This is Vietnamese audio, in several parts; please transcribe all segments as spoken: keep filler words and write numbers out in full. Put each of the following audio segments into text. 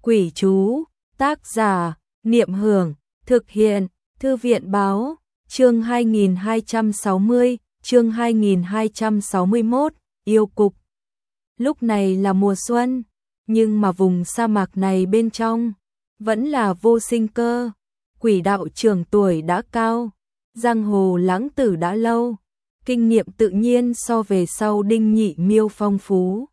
Quỷ chú, tác giả, Niệm Hưởng, thực hiện, Thư viện Báo, chương hai nghìn hai trăm sáu mươi, chương hai nghìn hai trăm sáu mươi mốt, yêu cục. Lúc này là mùa xuân, nhưng mà vùng sa mạc này bên trong vẫn là vô sinh cơ. Quỷ đạo trưởng tuổi đã cao, giang hồ lãng tử đã lâu, kinh nghiệm tự nhiên so về sau Đinh Nhị Miêu phong phú.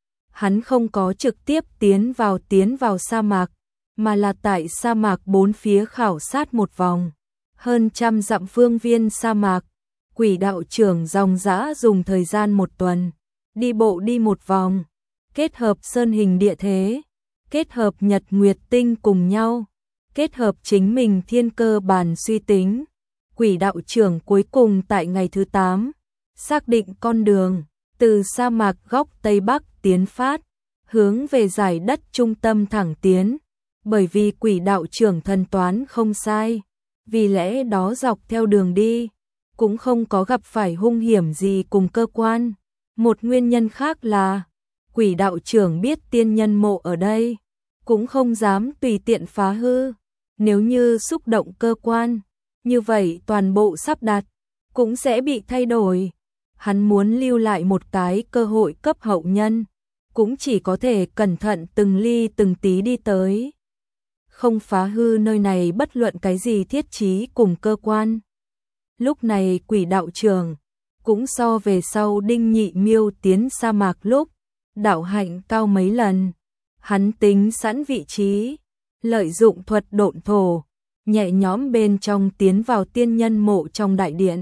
Hắn không có trực tiếp tiến vào tiến vào sa mạc, mà là tại sa mạc bốn phía khảo sát một vòng, hơn trăm dặm phương viên sa mạc. Quỷ đạo trưởng dòng dã dùng thời gian một tuần, đi bộ đi một vòng, kết hợp sơn hình địa thế, kết hợp nhật nguyệt tinh cùng nhau, kết hợp chính mình thiên cơ bản suy tính. Quỷ đạo trưởng cuối cùng tại ngày thứ tám, xác định con đường, từ sa mạc góc Tây Bắc tiến phát, hướng về giải đất trung tâm thẳng tiến, bởi vì quỷ đạo trưởng thần toán không sai, vì lẽ đó dọc theo đường đi, cũng không có gặp phải hung hiểm gì cùng cơ quan. Một nguyên nhân khác là, quỷ đạo trưởng biết tiên nhân mộ ở đây, cũng không dám tùy tiện phá hư, nếu như xúc động cơ quan, như vậy toàn bộ sắp đặt, cũng sẽ bị thay đổi. Hắn muốn lưu lại một cái cơ hội cấp hậu nhân, cũng chỉ có thể cẩn thận từng ly từng tí đi tới, không phá hư nơi này bất luận cái gì thiết trí cùng cơ quan. Lúc này quỷ đạo trưởng cũng so về sau Đinh Nhị Miêu tiến sa mạc lúc đạo hạnh cao mấy lần. Hắn tính sẵn vị trí, lợi dụng thuật độn thổ, nhẹ nhõm bên trong tiến vào tiên nhân mộ trong đại điện.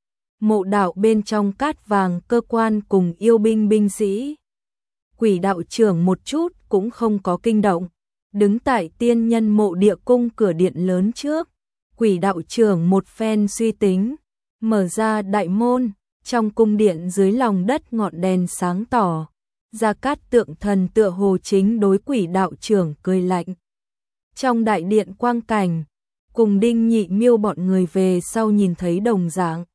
Mộ đạo bên trong cát vàng cơ quan cùng yêu binh binh sĩ. Quỷ đạo trưởng một chút cũng không có kinh động, đứng tại tiên nhân mộ địa cung cửa điện lớn trước. Quỷ đạo trưởng một phen suy tính, mở ra đại môn, trong cung điện dưới lòng đất ngọn đèn sáng tỏ. Gia Cát Tượng Thần tựa hồ chính đối quỷ đạo trưởng cười lạnh. Trong đại điện quang cảnh, cùng Đinh Nhị Miêu bọn người về sau nhìn thấy đồng dạng,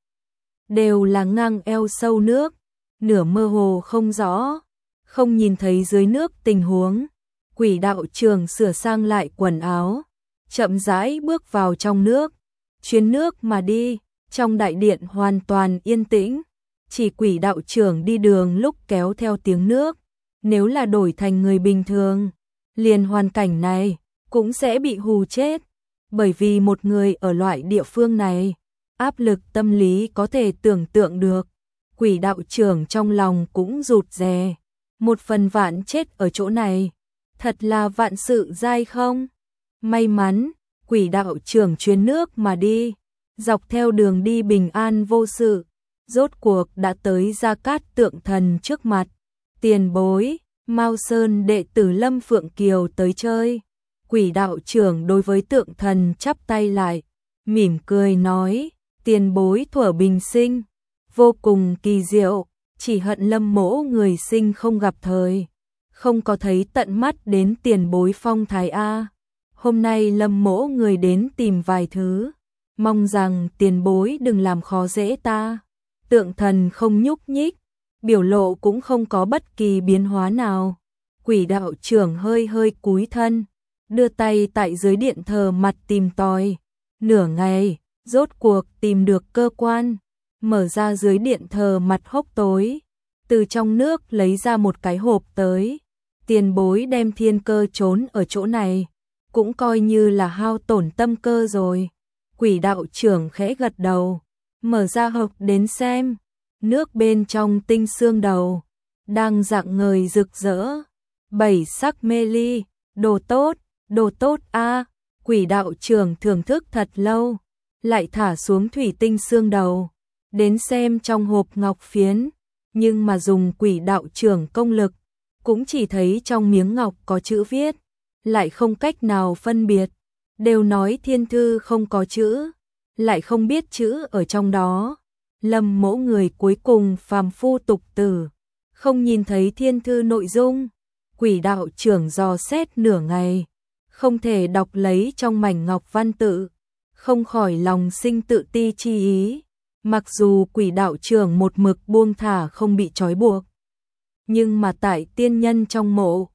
đều là ngang eo sâu nước, nửa mơ hồ không rõ, không nhìn thấy dưới nước tình huống. Quỷ đạo trưởng sửa sang lại quần áo, chậm rãi bước vào trong nước, chuyến nước mà đi. Trong đại điện hoàn toàn yên tĩnh, chỉ quỷ đạo trưởng đi đường lúc kéo theo tiếng nước. Nếu là đổi thành người bình thường, liền hoàn cảnh này cũng sẽ bị hù chết, bởi vì một người ở loại địa phương này, áp lực tâm lý có thể tưởng tượng được. Quỷ đạo trưởng trong lòng cũng rụt rè, một phần vạn chết ở chỗ này, thật là vạn sự dai không. May mắn, quỷ đạo trưởng chuyến nước mà đi, dọc theo đường đi bình an vô sự, rốt cuộc đã tới Gia Cát Tượng Thần trước mặt. Tiền bối, Mao Sơn đệ tử Lâm Phượng Kiều tới chơi. Quỷ đạo trưởng đối với Tượng Thần chắp tay lại, mỉm cười nói, tiền bối thuở bình sinh, vô cùng kỳ diệu, chỉ hận Lâm mỗ người sinh không gặp thời, không có thấy tận mắt đến tiền bối phong thái a. Hôm nay Lâm mỗ người đến tìm vài thứ, mong rằng tiền bối đừng làm khó dễ ta. Tượng Thần không nhúc nhích, biểu lộ cũng không có bất kỳ biến hóa nào. Quỷ đạo trưởng hơi hơi cúi thân, đưa tay tại dưới điện thờ mặt tìm tòi. Nửa ngày, rốt cuộc tìm được cơ quan, mở ra dưới điện thờ mặt hốc tối, từ trong nước lấy ra một cái hộp tới. Tiền bối đem thiên cơ trốn ở chỗ này, cũng coi như là hao tổn tâm cơ rồi. Quỷ đạo trưởng khẽ gật đầu, mở ra hộp đến xem, nước bên trong tinh xương đầu, đang rạng ngời rực rỡ, bảy sắc mê ly, đồ tốt, đồ tốt a. Quỷ đạo trưởng thưởng thức thật lâu, lại thả xuống thủy tinh xương đầu, đến xem trong hộp ngọc phiến, nhưng mà dùng quỷ đạo trưởng công lực, cũng chỉ thấy trong miếng ngọc có chữ viết, lại không cách nào phân biệt. Đều nói thiên thư không có chữ, lại không biết chữ ở trong đó. Lâm mỗ người cuối cùng phàm phu tục tử, không nhìn thấy thiên thư nội dung. Quỷ đạo trưởng dò xét nửa ngày, không thể đọc lấy trong mảnh ngọc văn tự, không khỏi lòng sinh tự ti chi ý. Mặc dù quỷ đạo trưởng một mực buông thả không bị trói buộc, nhưng mà tại tiên nhân trong mộ,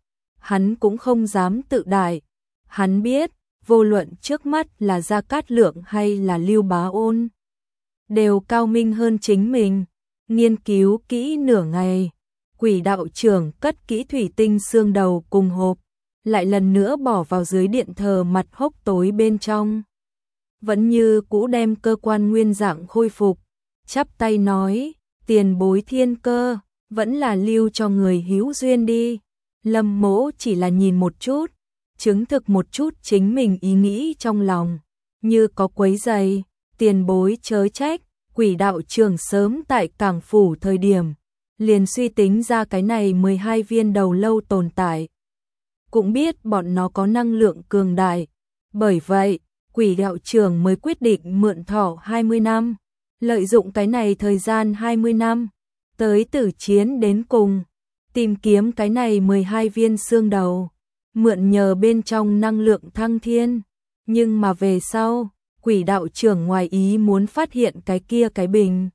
hắn cũng không dám tự đại. Hắn biết, vô luận trước mắt là Gia Cát Lượng hay là Lưu Bá Ôn, đều cao minh hơn chính mình. Nghiên cứu kỹ nửa ngày, Quỷ đạo trưởng cất kỹ thủy tinh xương đầu cùng hộp, lại lần nữa bỏ vào dưới điện thờ mặt hốc tối bên trong. Vẫn như cũ đem cơ quan nguyên dạng khôi phục, chắp tay nói, tiền bối thiên cơ, vẫn là lưu cho người hữu duyên đi. Lâm Mỗ chỉ là nhìn một chút, chứng thực một chút chính mình ý nghĩ trong lòng, như có quấy rầy, tiền bối chớ trách. Quỷ đạo trưởng sớm tại Cảng Phủ thời điểm, liền suy tính ra cái này mười hai viên đầu lâu tồn tại. Cũng biết bọn nó có năng lượng cường đại. Bởi vậy, quỷ đạo trưởng mới quyết định mượn thọ hai mươi năm. Lợi dụng cái này thời gian hai mươi năm, tới tử chiến đến cùng. Tìm kiếm cái này mười hai viên xương đầu. Mượn nhờ bên trong năng lượng thăng thiên. Nhưng mà về sau, quỷ đạo trưởng ngoài ý muốn phát hiện cái kia cái bình.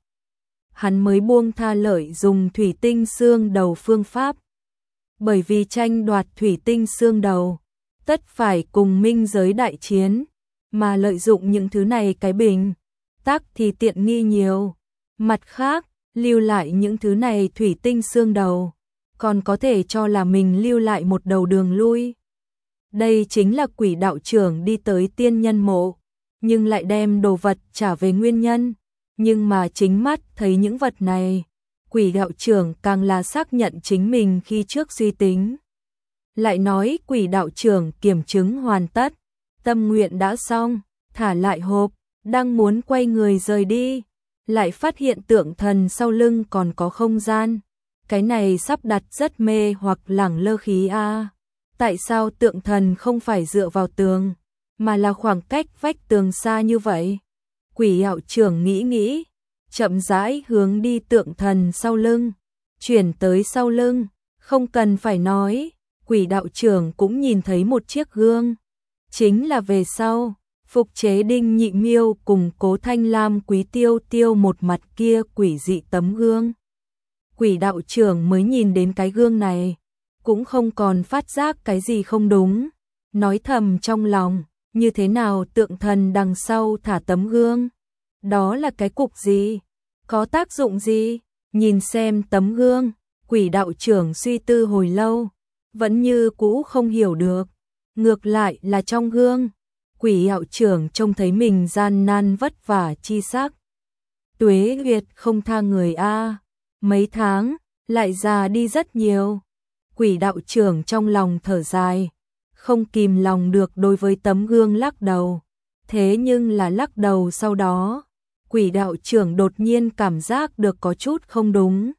Hắn mới buông tha lợi dùng thủy tinh xương đầu phương pháp. Bởi vì tranh đoạt thủy tinh xương đầu, tất phải cùng minh giới đại chiến, mà lợi dụng những thứ này cái bình, tác thì tiện nghi nhiều. Mặt khác, lưu lại những thứ này thủy tinh xương đầu, còn có thể cho là mình lưu lại một đầu đường lui. Đây chính là quỷ đạo trưởng đi tới tiên nhân mộ, nhưng lại đem đồ vật trả về nguyên nhân. Nhưng mà chính mắt thấy những vật này, quỷ đạo trưởng càng là xác nhận chính mình khi trước suy tính. Lại nói quỷ đạo trưởng kiểm chứng hoàn tất, tâm nguyện đã xong, thả lại hộp, đang muốn quay người rời đi, lại phát hiện tượng thần sau lưng còn có không gian. Cái này sắp đặt rất mê hoặc lẳng lơ khí a. Tại sao tượng thần không phải dựa vào tường, mà là khoảng cách vách tường xa như vậy? Quỷ đạo trưởng nghĩ nghĩ, chậm rãi hướng đi tượng thần sau lưng, chuyển tới sau lưng, không cần phải nói, quỷ đạo trưởng cũng nhìn thấy một chiếc gương. Chính là về sau, phục chế Đinh Nhị Miêu cùng Cố Thanh Lam Quý Tiêu Tiêu một mặt kia quỷ dị tấm gương. Quỷ đạo trưởng mới nhìn đến cái gương này, cũng không còn phát giác cái gì không đúng, nói thầm trong lòng, như thế nào tượng thần đằng sau thả tấm gương? Đó là cái cục gì? Có tác dụng gì? Nhìn xem tấm gương, quỷ đạo trưởng suy tư hồi lâu, vẫn như cũ không hiểu được. Ngược lại là trong gương, quỷ đạo trưởng trông thấy mình gian nan vất vả chi sắc. Tuế Nguyệt không tha người a, mấy tháng, lại già đi rất nhiều. Quỷ đạo trưởng trong lòng thở dài, không kìm lòng được đối với tấm gương lắc đầu. Thế nhưng là lắc đầu sau đó, quỷ đạo trưởng đột nhiên cảm giác được có chút không đúng.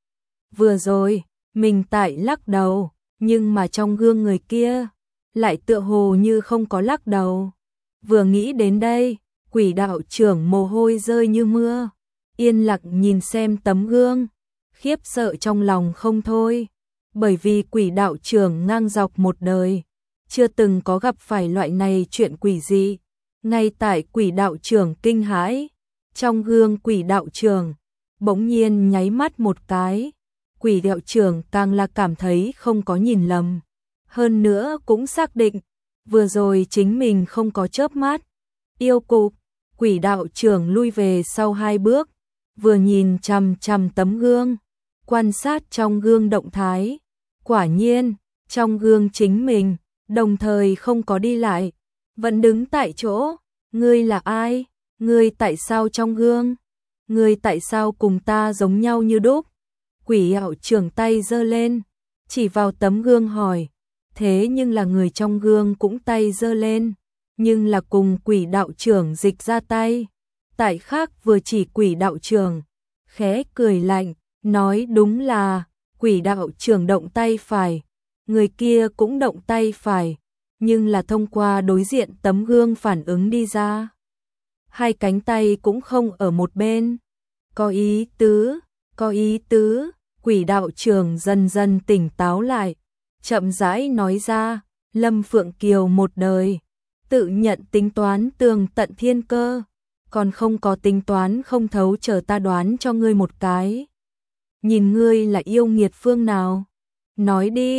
Vừa rồi, mình tại lắc đầu, nhưng mà trong gương người kia, lại tựa hồ như không có lắc đầu. Vừa nghĩ đến đây, quỷ đạo trưởng mồ hôi rơi như mưa, yên lặng nhìn xem tấm gương, khiếp sợ trong lòng không thôi. Bởi vì quỷ đạo trưởng ngang dọc một đời, chưa từng có gặp phải loại này chuyện quỷ dị. Ngay tại quỷ đạo trưởng kinh hãi, trong gương quỷ đạo trưởng bỗng nhiên nháy mắt một cái. Quỷ đạo trưởng càng là cảm thấy không có nhìn lầm, hơn nữa cũng xác định vừa rồi chính mình không có chớp mắt. Yêu cục, quỷ đạo trưởng lui về sau hai bước, vừa nhìn chằm chằm tấm gương, quan sát trong gương động thái. Quả nhiên, trong gương chính mình, đồng thời không có đi lại, vẫn đứng tại chỗ. Ngươi là ai? Ngươi tại sao trong gương? Ngươi tại sao cùng ta giống nhau như đúc? Quỷ đạo trưởng tay giơ lên, chỉ vào tấm gương hỏi. Thế nhưng là người trong gương cũng tay giơ lên, nhưng là cùng quỷ đạo trưởng dịch ra tay. Tại khác vừa chỉ quỷ đạo trưởng, khẽ cười lạnh, nói đúng là quỷ đạo trưởng động tay phải, người kia cũng động tay phải, nhưng là thông qua đối diện tấm gương phản ứng đi ra. Hai cánh tay cũng không ở một bên. Có ý tứ, có ý tứ, quỷ đạo trưởng dần dần tỉnh táo lại, chậm rãi nói ra, Lâm Phượng Kiều một đời, tự nhận tính toán tường tận thiên cơ, còn không có tính toán không thấu, chờ ta đoán cho ngươi một cái. Nhìn ngươi là yêu nghiệt phương nào? Nói đi.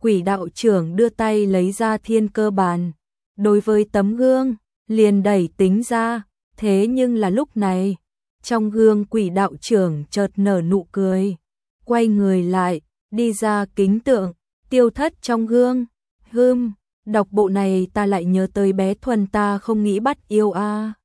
Quỷ đạo trưởng đưa tay lấy ra thiên cơ bàn. Đối với tấm gương, liền đẩy tính ra, thế nhưng là lúc này, trong gương quỷ đạo trưởng chợt nở nụ cười, quay người lại, đi ra kính tượng, tiêu thất trong gương. Hừm, đọc bộ này ta lại nhớ tới bé Thuần ta không nghĩ bắt yêu a.